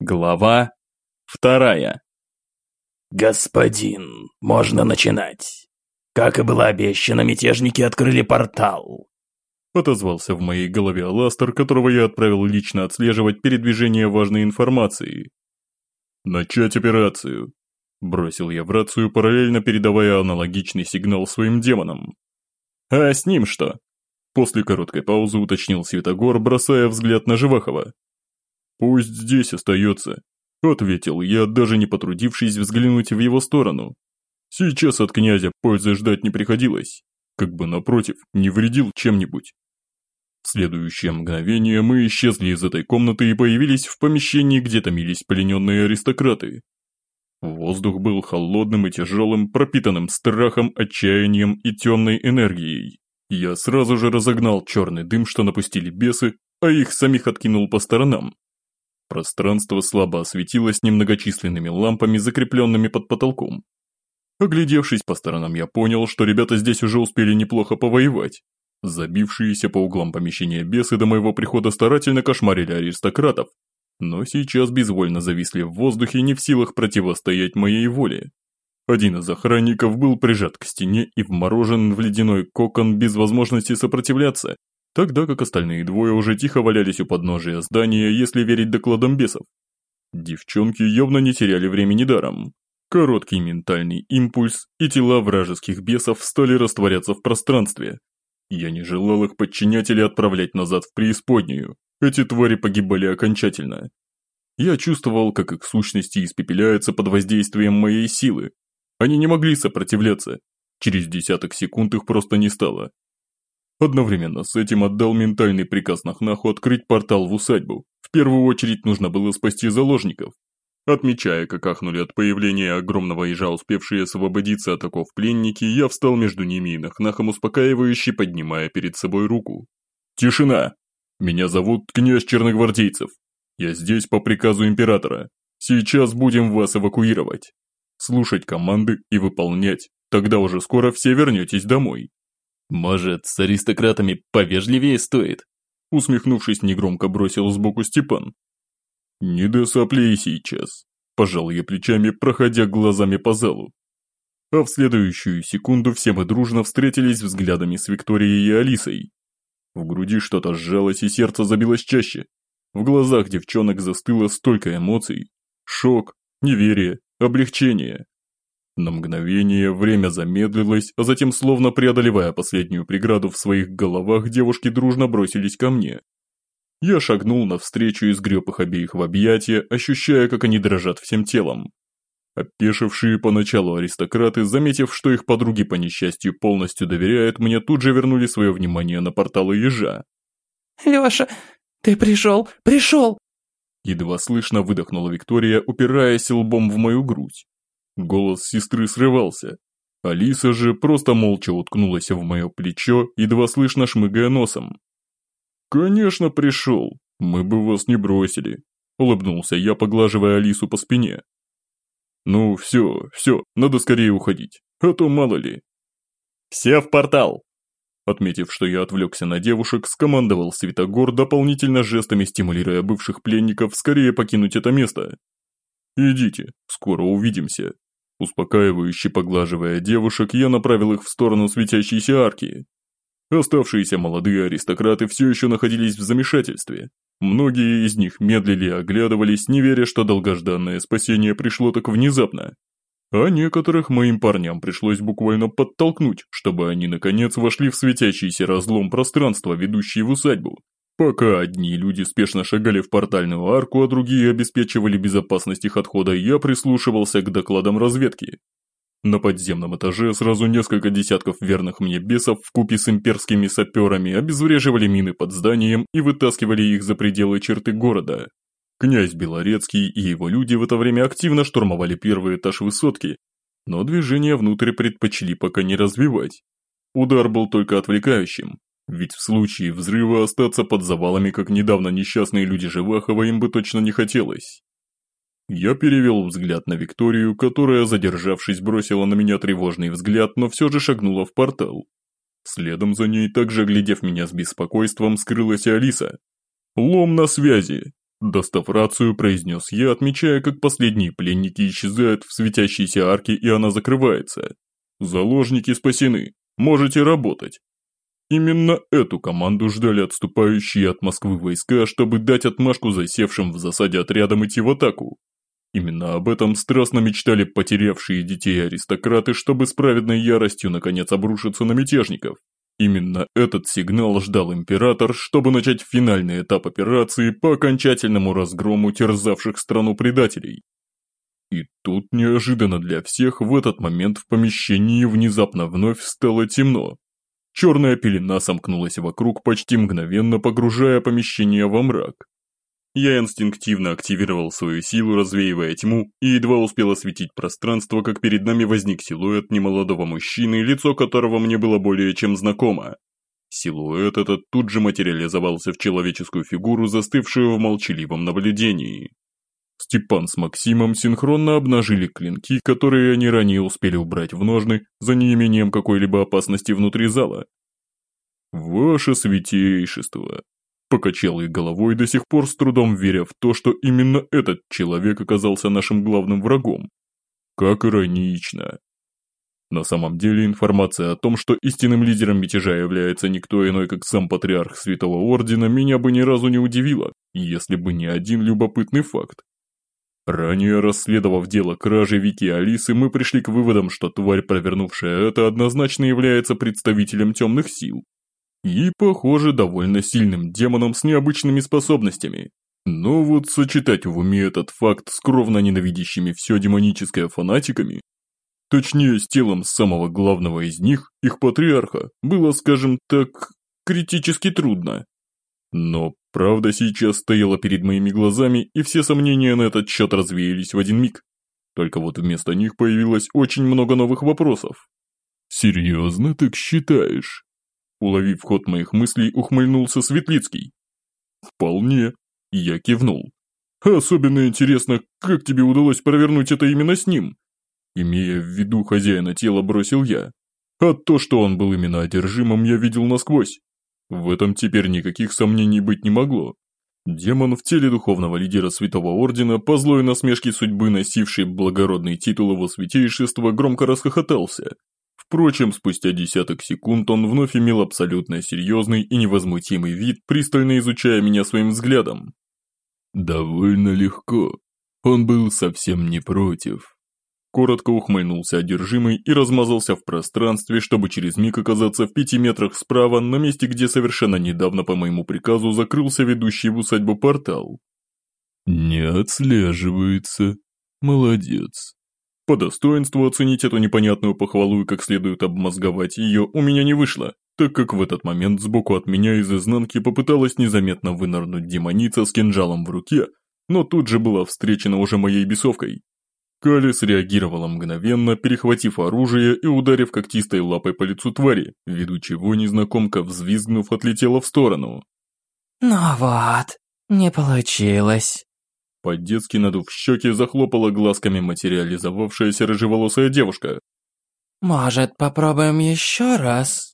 Глава 2. «Господин, можно начинать. Как и было обещано, мятежники открыли портал». Отозвался в моей голове Аластер, которого я отправил лично отслеживать передвижение важной информации. «Начать операцию», – бросил я в рацию, параллельно передавая аналогичный сигнал своим демонам. «А с ним что?» После короткой паузы уточнил Светогор, бросая взгляд на Живахова. «Пусть здесь остается», – ответил я, даже не потрудившись взглянуть в его сторону. Сейчас от князя пользы ждать не приходилось, как бы напротив, не вредил чем-нибудь. В следующее мгновение мы исчезли из этой комнаты и появились в помещении, где томились плененные аристократы. Воздух был холодным и тяжелым, пропитанным страхом, отчаянием и темной энергией. Я сразу же разогнал черный дым, что напустили бесы, а их самих откинул по сторонам. Пространство слабо осветилось немногочисленными лампами, закрепленными под потолком. Оглядевшись по сторонам, я понял, что ребята здесь уже успели неплохо повоевать. Забившиеся по углам помещения бесы до моего прихода старательно кошмарили аристократов, но сейчас безвольно зависли в воздухе, не в силах противостоять моей воле. Один из охранников был прижат к стене и вморожен в ледяной кокон без возможности сопротивляться, тогда как остальные двое уже тихо валялись у подножия здания, если верить докладам бесов. Девчонки явно не теряли времени даром. Короткий ментальный импульс, и тела вражеских бесов стали растворяться в пространстве. Я не желал их подчинять или отправлять назад в преисподнюю. Эти твари погибали окончательно. Я чувствовал, как их сущности испепеляются под воздействием моей силы. Они не могли сопротивляться. Через десяток секунд их просто не стало. Одновременно с этим отдал ментальный приказ Нахнаху открыть портал в усадьбу. В первую очередь нужно было спасти заложников. Отмечая, как ахнули от появления огромного ежа, успевшие освободиться от оков пленники, я встал между ними и Нахнахом успокаивающе, поднимая перед собой руку. «Тишина! Меня зовут князь Черногвардейцев. Я здесь по приказу императора. Сейчас будем вас эвакуировать. Слушать команды и выполнять, тогда уже скоро все вернетесь домой». «Может, с аристократами повежливее стоит?» Усмехнувшись, негромко бросил сбоку Степан. «Не до соплей сейчас», – пожал я плечами, проходя глазами по залу. А в следующую секунду все мы дружно встретились взглядами с Викторией и Алисой. В груди что-то сжалось и сердце забилось чаще. В глазах девчонок застыло столько эмоций. Шок, неверие, облегчение. На мгновение время замедлилось, а затем, словно преодолевая последнюю преграду в своих головах, девушки дружно бросились ко мне. Я шагнул навстречу и сгреб их обеих в объятия, ощущая, как они дрожат всем телом. Опешившие поначалу аристократы, заметив, что их подруги по несчастью полностью доверяют мне, тут же вернули свое внимание на порталы ежа. «Леша, ты пришел! Едва слышно выдохнула Виктория, упираясь лбом в мою грудь. Голос сестры срывался. Алиса же просто молча уткнулась в мое плечо, едва слышно шмыгая носом. «Конечно пришел, мы бы вас не бросили», – улыбнулся я, поглаживая Алису по спине. «Ну все, надо скорее уходить, а то мало ли». «Все в портал!» Отметив, что я отвлекся на девушек, скомандовал Светогор, дополнительно жестами стимулируя бывших пленников скорее покинуть это место. «Идите, скоро увидимся». Успокаивающе поглаживая девушек, я направил их в сторону светящейся арки. Оставшиеся молодые аристократы все еще находились в замешательстве. Многие из них медлили и оглядывались, не веря, что долгожданное спасение пришло так внезапно. А некоторых моим парням пришлось буквально подтолкнуть, чтобы они наконец вошли в светящийся разлом пространства, ведущий в усадьбу. Пока одни люди спешно шагали в портальную арку, а другие обеспечивали безопасность их отхода, я прислушивался к докладам разведки. На подземном этаже сразу несколько десятков верных мне бесов вкупе с имперскими саперами обезвреживали мины под зданием и вытаскивали их за пределы черты города. Князь Белорецкий и его люди в это время активно штурмовали первый этаж высотки, но движение внутрь предпочли пока не развивать. Удар был только отвлекающим, ведь в случае взрыва остаться под завалами, как недавно несчастные люди Живахова, им бы точно не хотелось. Я перевел взгляд на Викторию, которая, задержавшись, бросила на меня тревожный взгляд, но все же шагнула в портал. Следом за ней, также глядев меня с беспокойством, скрылась и Алиса. «Лом на связи!» Достав рацию, произнес я, отмечая, как последние пленники исчезают в светящейся арке, и она закрывается. Заложники спасены, можете работать. Именно эту команду ждали отступающие от Москвы войска, чтобы дать отмашку засевшим в засаде отрядам идти в атаку. Именно об этом страстно мечтали потерявшие детей аристократы, чтобы с праведной яростью наконец обрушиться на мятежников. Именно этот сигнал ждал император, чтобы начать финальный этап операции по окончательному разгрому терзавших страну предателей. И тут неожиданно для всех в этот момент в помещении внезапно вновь стало темно. Черная пелена сомкнулась вокруг, почти мгновенно погружая помещение во мрак. Я инстинктивно активировал свою силу, развеивая тьму, и едва успел осветить пространство, как перед нами возник силуэт немолодого мужчины, лицо которого мне было более чем знакомо. Силуэт этот тут же материализовался в человеческую фигуру, застывшую в молчаливом наблюдении. Степан с Максимом синхронно обнажили клинки, которые они ранее успели убрать в ножны, за неимением какой-либо опасности внутри зала. «Ваше святейшество!» Покачал их головой, до сих пор с трудом веря в то, что именно этот человек оказался нашим главным врагом. Как иронично. На самом деле информация о том, что истинным лидером мятежа является никто иной, как сам патриарх Святого Ордена, меня бы ни разу не удивило, если бы не один любопытный факт. Ранее расследовав дело кражи Вики и Алисы, мы пришли к выводам, что тварь, провернувшая это, однозначно является представителем темных сил. И, похоже, довольно сильным демоном с необычными способностями. Но вот сочетать в уме этот факт с кровно ненавидящими все демоническое фанатиками, точнее с телом самого главного из них, их патриарха, было, скажем так, критически трудно. Но правда сейчас стояла перед моими глазами, и все сомнения на этот счет развеялись в один миг. Только вот вместо них появилось очень много новых вопросов. «Серьезно так считаешь?» Уловив ход моих мыслей, ухмыльнулся Светлицкий. «Вполне», – я кивнул. «Особенно интересно, как тебе удалось провернуть это именно с ним?» Имея в виду хозяина тела, бросил я. А то, что он был именно одержимым, я видел насквозь. В этом теперь никаких сомнений быть не могло. Демон в теле духовного лидера Святого Ордена, по злой насмешке судьбы, носивший благородный титул его святейшества, громко расхохотался. Впрочем, спустя десяток секунд он вновь имел абсолютно серьезный и невозмутимый вид, пристально изучая меня своим взглядом. «Довольно легко. Он был совсем не против». Коротко ухмыльнулся одержимый и размазался в пространстве, чтобы через миг оказаться в 5 метрах справа, на месте, где совершенно недавно по моему приказу закрылся ведущий в усадьбу портал. «Не отслеживается. Молодец». По достоинству оценить эту непонятную похвалу и как следует обмозговать ее у меня не вышло, так как в этот момент сбоку от меня из изнанки попыталась незаметно вынырнуть демоница с кинжалом в руке, но тут же была встречена уже моей бесовкой. Кали среагировала мгновенно, перехватив оружие и ударив когтистой лапой по лицу твари, ввиду чего незнакомка, взвизгнув, отлетела в сторону. «Ну вот, не получилось». По-детски надув щеки, захлопала глазками материализовавшаяся рыжеволосая девушка. «Может, попробуем еще раз?»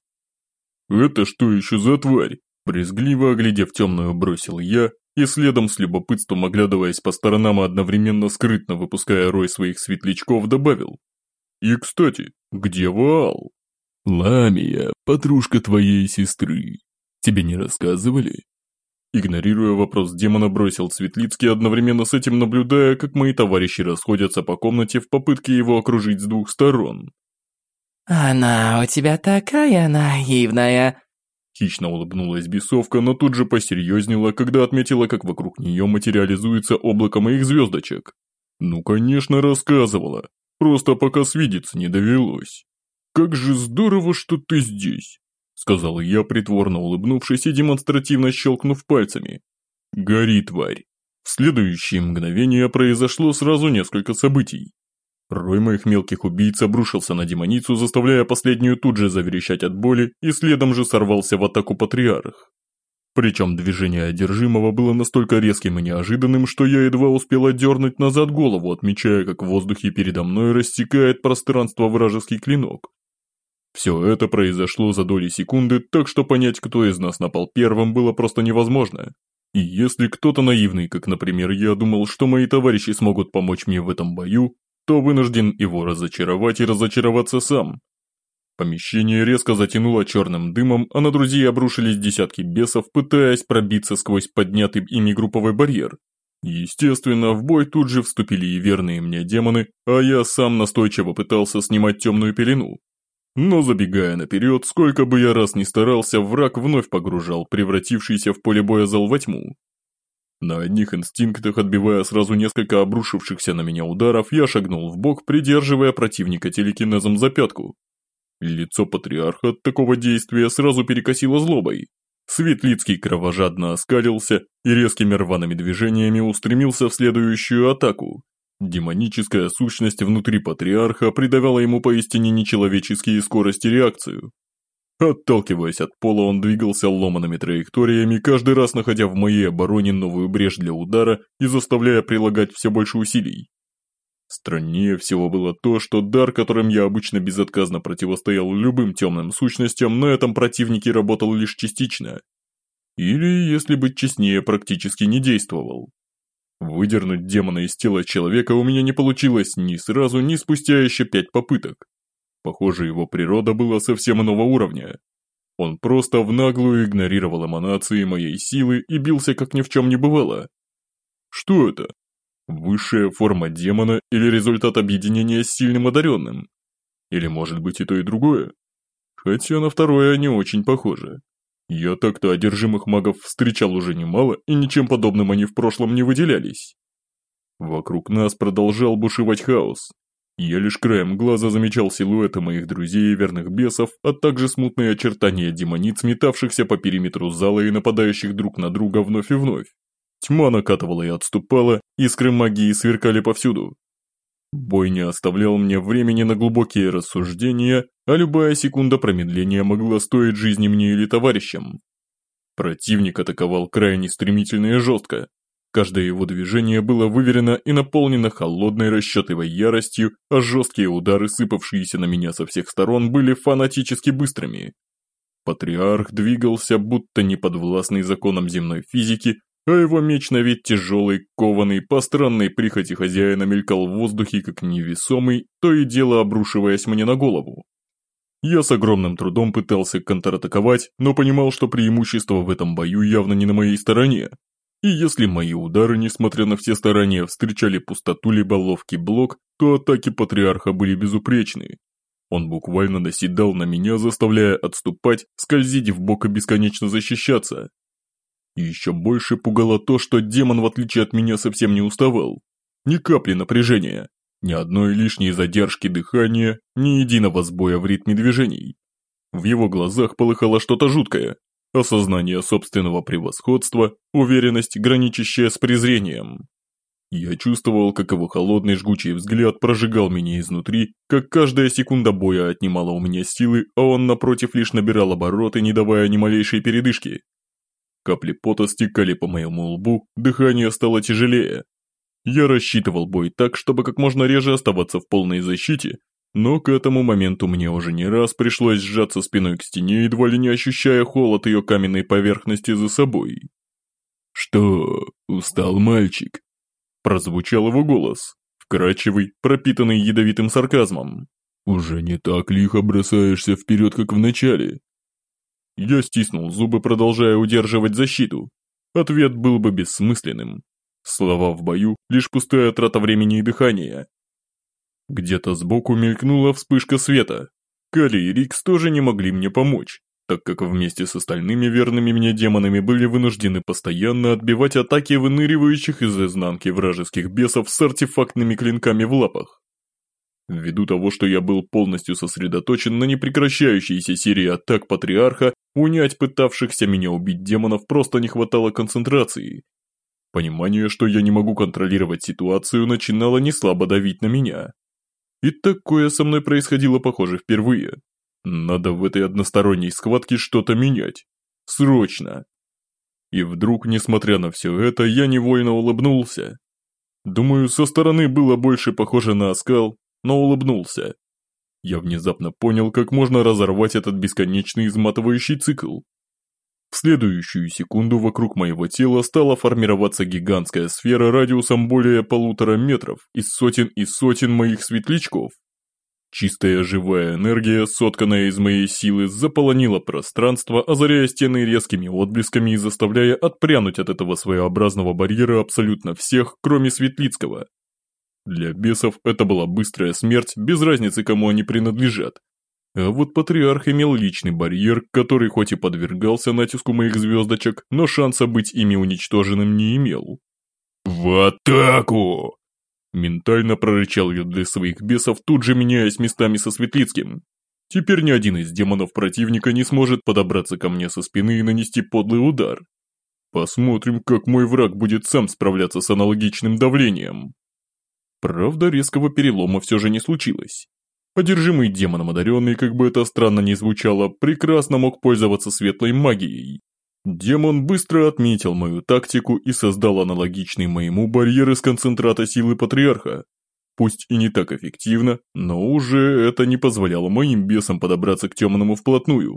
«Это что еще за тварь?» Брезгливо оглядев темную, бросил я, и следом с любопытством, оглядываясь по сторонам и одновременно скрытно выпуская рой своих светлячков, добавил. «И, кстати, где Ваал?» «Ламия, подружка твоей сестры. Тебе не рассказывали?» Игнорируя вопрос демона, бросил Светлицкий, одновременно с этим наблюдая, как мои товарищи расходятся по комнате в попытке его окружить с двух сторон. «Она у тебя такая наивная!» Хищно улыбнулась бесовка, но тут же посерьезнела, когда отметила, как вокруг нее материализуется облако моих звездочек. Ну, конечно, рассказывала, просто пока свидеться не довелось. «Как же здорово, что ты здесь!» Сказал я, притворно улыбнувшись и демонстративно щелкнув пальцами. «Гори, тварь!» В следующее мгновение произошло сразу несколько событий. Рой моих мелких убийц обрушился на демоницу, заставляя последнюю тут же заверещать от боли, и следом же сорвался в атаку патриарх. Причем движение одержимого было настолько резким и неожиданным, что я едва успел отдернуть назад голову, отмечая, как в воздухе передо мной рассекает пространство вражеский клинок. Все это произошло за доли секунды, так что понять, кто из нас напал первым, было просто невозможно. И если кто-то наивный, как, например, я думал, что мои товарищи смогут помочь мне в этом бою, то вынужден его разочаровать и разочароваться сам. Помещение резко затянуло черным дымом, а на друзей обрушились десятки бесов, пытаясь пробиться сквозь поднятый ими групповой барьер. Естественно, в бой тут же вступили и верные мне демоны, а я сам настойчиво пытался снимать темную пелену. Но забегая наперед, сколько бы я раз ни старался, враг вновь погружал превратившийся в поле боя зал во тьму. На одних инстинктах, отбивая сразу несколько обрушившихся на меня ударов, я шагнул вбок, придерживая противника телекинезом за пятку. Лицо патриарха от такого действия сразу перекосило злобой. Светлицкий кровожадно оскалился и резкими рваными движениями устремился в следующую атаку. Демоническая сущность внутри патриарха придавала ему поистине нечеловеческие скорости реакцию. Отталкиваясь от пола, он двигался ломаными траекториями, каждый раз находя в моей обороне новую брешь для удара и заставляя прилагать все больше усилий. Страннее всего было то, что дар, которым я обычно безотказно противостоял любым темным сущностям, на этом противнике работал лишь частично. Или, если быть честнее, практически не действовал. Выдернуть демона из тела человека у меня не получилось ни сразу, ни спустя еще 5 попыток. Похоже, его природа была совсем иного уровня. Он просто в наглую игнорировал эманации моей силы и бился, как ни в чем не бывало. Что это? Высшая форма демона или результат объединения с сильным одаренным? Или может быть и то, и другое? Хотя на второе не очень похоже. Я так-то одержимых магов встречал уже немало, и ничем подобным они в прошлом не выделялись. Вокруг нас продолжал бушевать хаос. Я лишь краем глаза замечал силуэты моих друзей и верных бесов, а также смутные очертания демониц, метавшихся по периметру зала и нападающих друг на друга вновь и вновь. Тьма накатывала и отступала, искры магии сверкали повсюду. Бой не оставлял мне времени на глубокие рассуждения, а любая секунда промедления могла стоить жизни мне или товарищам. Противник атаковал крайне стремительно и жестко. Каждое его движение было выверено и наполнено холодной расчетливой яростью, а жесткие удары, сыпавшиеся на меня со всех сторон, были фанатически быстрыми. Патриарх двигался, будто неподвластный законам земной физики, а его меч на вид тяжелый, кованый, по странной прихоти хозяина мелькал в воздухе как невесомый, то и дело обрушиваясь мне на голову. Я с огромным трудом пытался контратаковать, но понимал, что преимущество в этом бою явно не на моей стороне. И если мои удары, несмотря на все старания, встречали пустоту либо ловкий блок, то атаки патриарха были безупречны. Он буквально наседал на меня, заставляя отступать, скользить вбок и бесконечно защищаться. И еще больше пугало то, что демон, в отличие от меня, совсем не уставал. Ни капли напряжения, ни одной лишней задержки дыхания, ни единого сбоя в ритме движений. В его глазах полыхало что-то жуткое. Осознание собственного превосходства, уверенность, граничащая с презрением. Я чувствовал, как его холодный жгучий взгляд прожигал меня изнутри, как каждая секунда боя отнимала у меня силы, а он, напротив, лишь набирал обороты, не давая ни малейшей передышки. Капли пота стекали по моему лбу, дыхание стало тяжелее. Я рассчитывал бой так, чтобы как можно реже оставаться в полной защите, но к этому моменту мне уже не раз пришлось сжаться спиной к стене, едва ли не ощущая холод ее каменной поверхности за собой. «Что, устал мальчик?» Прозвучал его голос, вкрадчивый, пропитанный ядовитым сарказмом. «Уже не так лихо бросаешься вперед, как в начале». Я стиснул зубы, продолжая удерживать защиту. Ответ был бы бессмысленным. Слова в бою – лишь пустая трата времени и дыхания. Где-то сбоку мелькнула вспышка света. Кали и Рикс тоже не могли мне помочь, так как вместе с остальными верными мне демонами были вынуждены постоянно отбивать атаки выныривающих из изнанки вражеских бесов с артефактными клинками в лапах. Ввиду того, что я был полностью сосредоточен на непрекращающейся серии атак патриарха, унять пытавшихся меня убить демонов просто не хватало концентрации. Понимание, что я не могу контролировать ситуацию, начинало неслабо давить на меня. И такое со мной происходило, похоже, впервые. Надо в этой односторонней схватке что-то менять. Срочно. И вдруг, несмотря на все это, я невольно улыбнулся. Думаю, со стороны было больше похоже на оскал, но улыбнулся. Я внезапно понял, как можно разорвать этот бесконечный изматывающий цикл. В следующую секунду вокруг моего тела стала формироваться гигантская сфера радиусом более 1,5 метров из сотен и сотен моих светлячков. Чистая живая энергия, сотканная из моей силы, заполонила пространство, озаряя стены резкими отблесками и заставляя отпрянуть от этого своеобразного барьера абсолютно всех, кроме Светлицкого. Для бесов это была быстрая смерть, без разницы, кому они принадлежат. А вот Патриарх имел личный барьер, который хоть и подвергался натиску моих звездочек, но шанса быть ими уничтоженным не имел. «В атаку!» Ментально прорычал я для своих бесов, тут же меняясь местами со Светлицким. Теперь ни один из демонов противника не сможет подобраться ко мне со спины и нанести подлый удар. Посмотрим, как мой враг будет сам справляться с аналогичным давлением. Правда, резкого перелома все же не случилось. Одержимый демоном одаренный, как бы это странно ни звучало, прекрасно мог пользоваться светлой магией. Демон быстро отметил мою тактику и создал аналогичный моему барьер из концентрата силы Патриарха. Пусть и не так эффективно, но уже это не позволяло моим бесам подобраться к темному вплотную.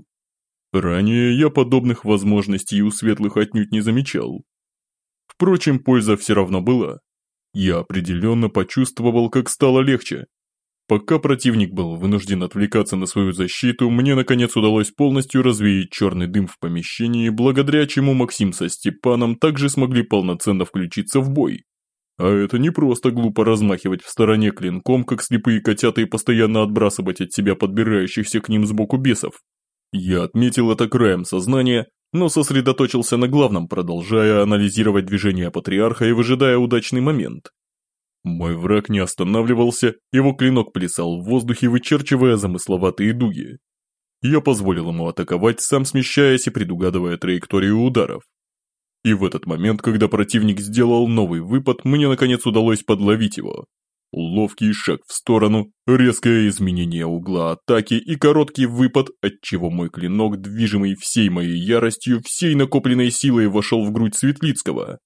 Ранее я подобных возможностей у светлых отнюдь не замечал. Впрочем, польза все равно была. Я определенно почувствовал, как стало легче. Пока противник был вынужден отвлекаться на свою защиту, мне наконец удалось полностью развеять черный дым в помещении, благодаря чему Максим со Степаном также смогли полноценно включиться в бой. А это не просто глупо размахивать в стороне клинком, как слепые котята, и постоянно отбрасывать от себя подбирающихся к ним сбоку бесов. Я отметил это краем сознания, но сосредоточился на главном, продолжая анализировать движения Патриарха и выжидая удачный момент. Мой враг не останавливался, его клинок плясал в воздухе, вычерчивая замысловатые дуги. Я позволил ему атаковать, сам смещаясь и предугадывая траекторию ударов. И в этот момент, когда противник сделал новый выпад, мне наконец удалось подловить его. Ловкий шаг в сторону, резкое изменение угла атаки и короткий выпад, отчего мой клинок, движимый всей моей яростью, всей накопленной силой, вошел в грудь Светлицкого.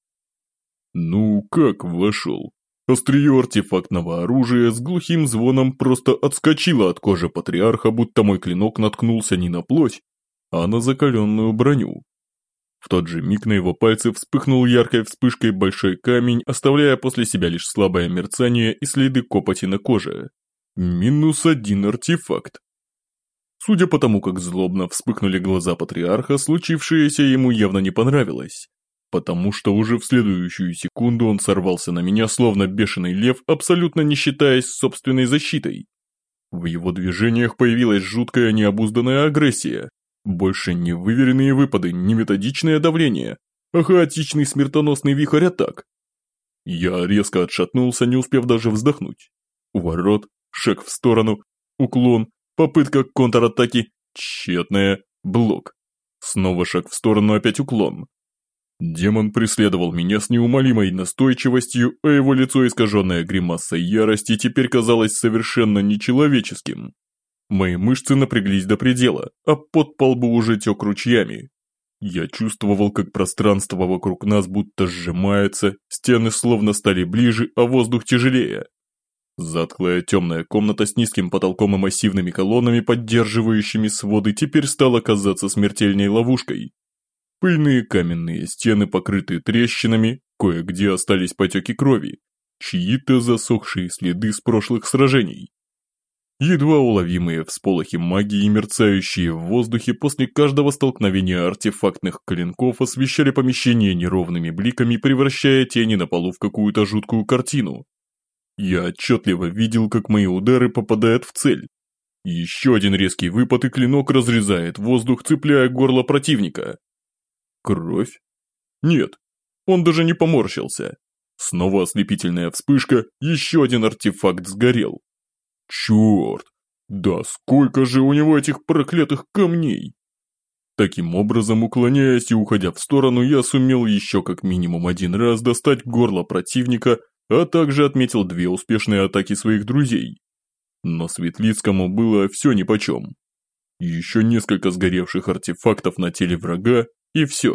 Ну, как вошел? Острие артефактного оружия с глухим звоном просто отскочило от кожи Патриарха, будто мой клинок наткнулся не на плоть, а на закаленную броню. В тот же миг на его пальце вспыхнул яркой вспышкой большой камень, оставляя после себя лишь слабое мерцание и следы копоти на коже. -1 артефакт. Судя по тому, как злобно вспыхнули глаза Патриарха, случившееся ему явно не понравилось. Потому что уже в следующую секунду он сорвался на меня, словно бешеный лев, абсолютно не считаясь с собственной защитой. В его движениях появилась жуткая необузданная агрессия. Больше не выверенные выпады, не методичное давление, а хаотичный смертоносный вихрь атак. Я резко отшатнулся, не успев даже вздохнуть. Уворот, шаг в сторону, уклон, попытка контратаки, тщетная, блок. Снова шаг в сторону, опять уклон. Демон преследовал меня с неумолимой настойчивостью, а его лицо, искаженное гримасой ярости, теперь казалось совершенно нечеловеческим. Мои мышцы напряглись до предела, а пот по лбу уже тек ручьями. Я чувствовал, как пространство вокруг нас будто сжимается, стены словно стали ближе, а воздух тяжелее. Затхлая темная комната с низким потолком и массивными колоннами, поддерживающими своды, теперь стала казаться смертельной ловушкой. Пыльные каменные стены, покрытые трещинами, кое-где остались потеки крови, чьи-то засохшие следы с прошлых сражений. Едва уловимые всполохи магии, мерцающие в воздухе после каждого столкновения артефактных клинков, освещали помещение неровными бликами, превращая тени на полу в какую-то жуткую картину. Я отчетливо видел, как мои удары попадают в цель. Еще один резкий выпад, и клинок разрезает воздух, цепляя горло противника. Кровь? Нет, он даже не поморщился. Снова ослепительная вспышка, еще один артефакт сгорел. Черт, да сколько же у него этих проклятых камней! Таким образом, уклоняясь и уходя в сторону, я сумел еще как минимум один раз достать горло противника, а также отметил 2 успешные атаки своих друзей. Но Светлицкому было все нипочем. Еще несколько сгоревших артефактов на теле врага, и все.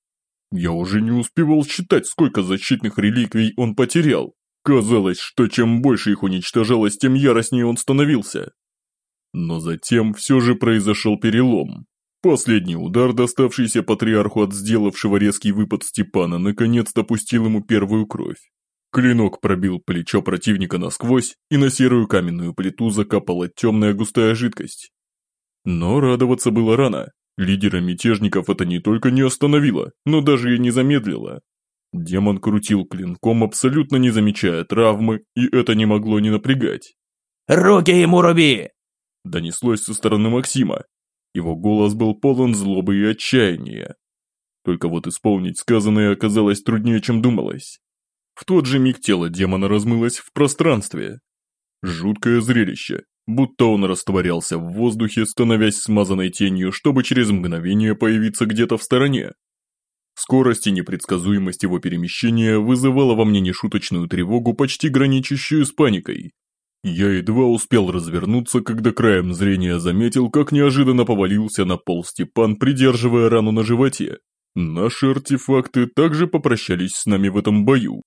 Я уже не успевал считать, сколько защитных реликвий он потерял. Казалось, что чем больше их уничтожалось, тем яростнее он становился. Но затем все же произошел перелом. Последний удар, доставшийся патриарху от сделавшего резкий выпад Степана, наконец-то пустил ему первую кровь. Клинок пробил плечо противника насквозь, и на серую каменную плиту закапала темная густая жидкость. Но радоваться было рано. Лидера мятежников это не только не остановило, но даже и не замедлило. Демон крутил клинком, абсолютно не замечая травмы, и это не могло не напрягать. «Руки ему руби!» Донеслось со стороны Максима. Его голос был полон злобы и отчаяния. Только вот исполнить сказанное оказалось труднее, чем думалось. В тот же миг тело демона размылось в пространстве. Жуткое зрелище, будто он растворялся в воздухе, становясь смазанной тенью, чтобы через мгновение появиться где-то в стороне. Скорость и непредсказуемость его перемещения вызывала во мне нешуточную тревогу, почти граничащую с паникой. Я едва успел развернуться, когда краем зрения заметил, как неожиданно повалился на пол Степан, придерживая рану на животе. Наши артефакты также попрощались с нами в этом бою.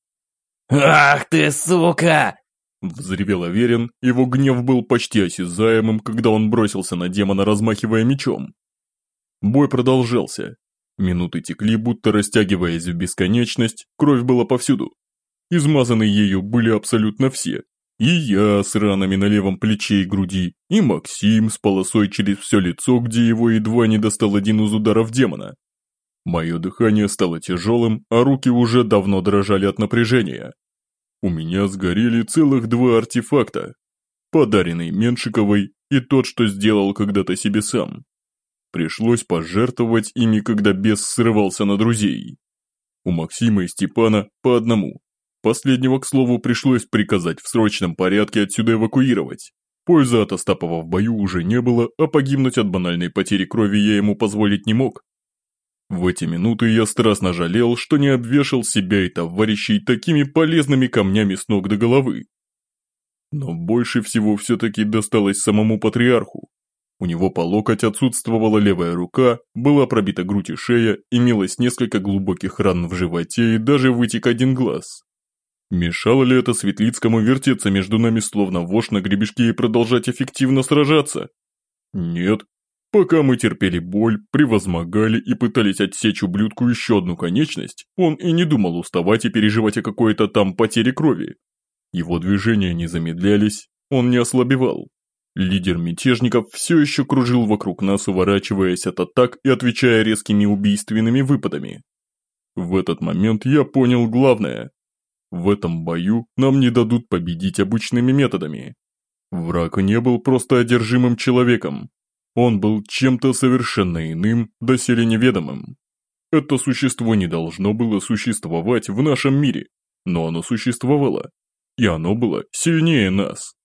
«Ах ты, сука!» Взревел Аверин, его гнев был почти осязаемым, когда он бросился на демона, размахивая мечом. Бой продолжался. Минуты текли, будто растягиваясь в бесконечность, кровь была повсюду. Измазаны ею были абсолютно все. И я с ранами на левом плече и груди, и Максим с полосой через все лицо, где его едва не достал один из ударов демона. Мое дыхание стало тяжелым, а руки уже давно дрожали от напряжения. У меня сгорели целых 2 артефакта. Подаренный Меншиковой и тот, что сделал когда-то себе сам. Пришлось пожертвовать ими, когда бес срывался на друзей. У Максима и Степана по одному. Последнего, к слову, пришлось приказать в срочном порядке отсюда эвакуировать. Пользы от Остапова в бою уже не было, а погибнуть от банальной потери крови я ему позволить не мог. В эти минуты я страстно жалел, что не обвешал себя и товарищей такими полезными камнями с ног до головы. Но больше всего все-таки досталось самому патриарху. У него по локоть отсутствовала левая рука, была пробита грудь и шея, имелось несколько глубоких ран в животе и даже вытек один глаз. Мешало ли это Светлицкому вертеться между нами словно вошь на гребешке и продолжать эффективно сражаться? Нет. Пока мы терпели боль, превозмогали и пытались отсечь ублюдку еще одну конечность, он и не думал уставать и переживать о какой-то там потере крови. Его движения не замедлялись, он не ослабевал. Лидер мятежников все еще кружил вокруг нас, уворачиваясь от атак и отвечая резкими убийственными выпадами. В этот момент я понял главное. В этом бою нам не дадут победить обычными методами. Враг не был просто одержимым человеком. Он был чем-то совершенно иным, доселе неведомым. Это существо не должно было существовать в нашем мире, но оно существовало, и оно было сильнее нас.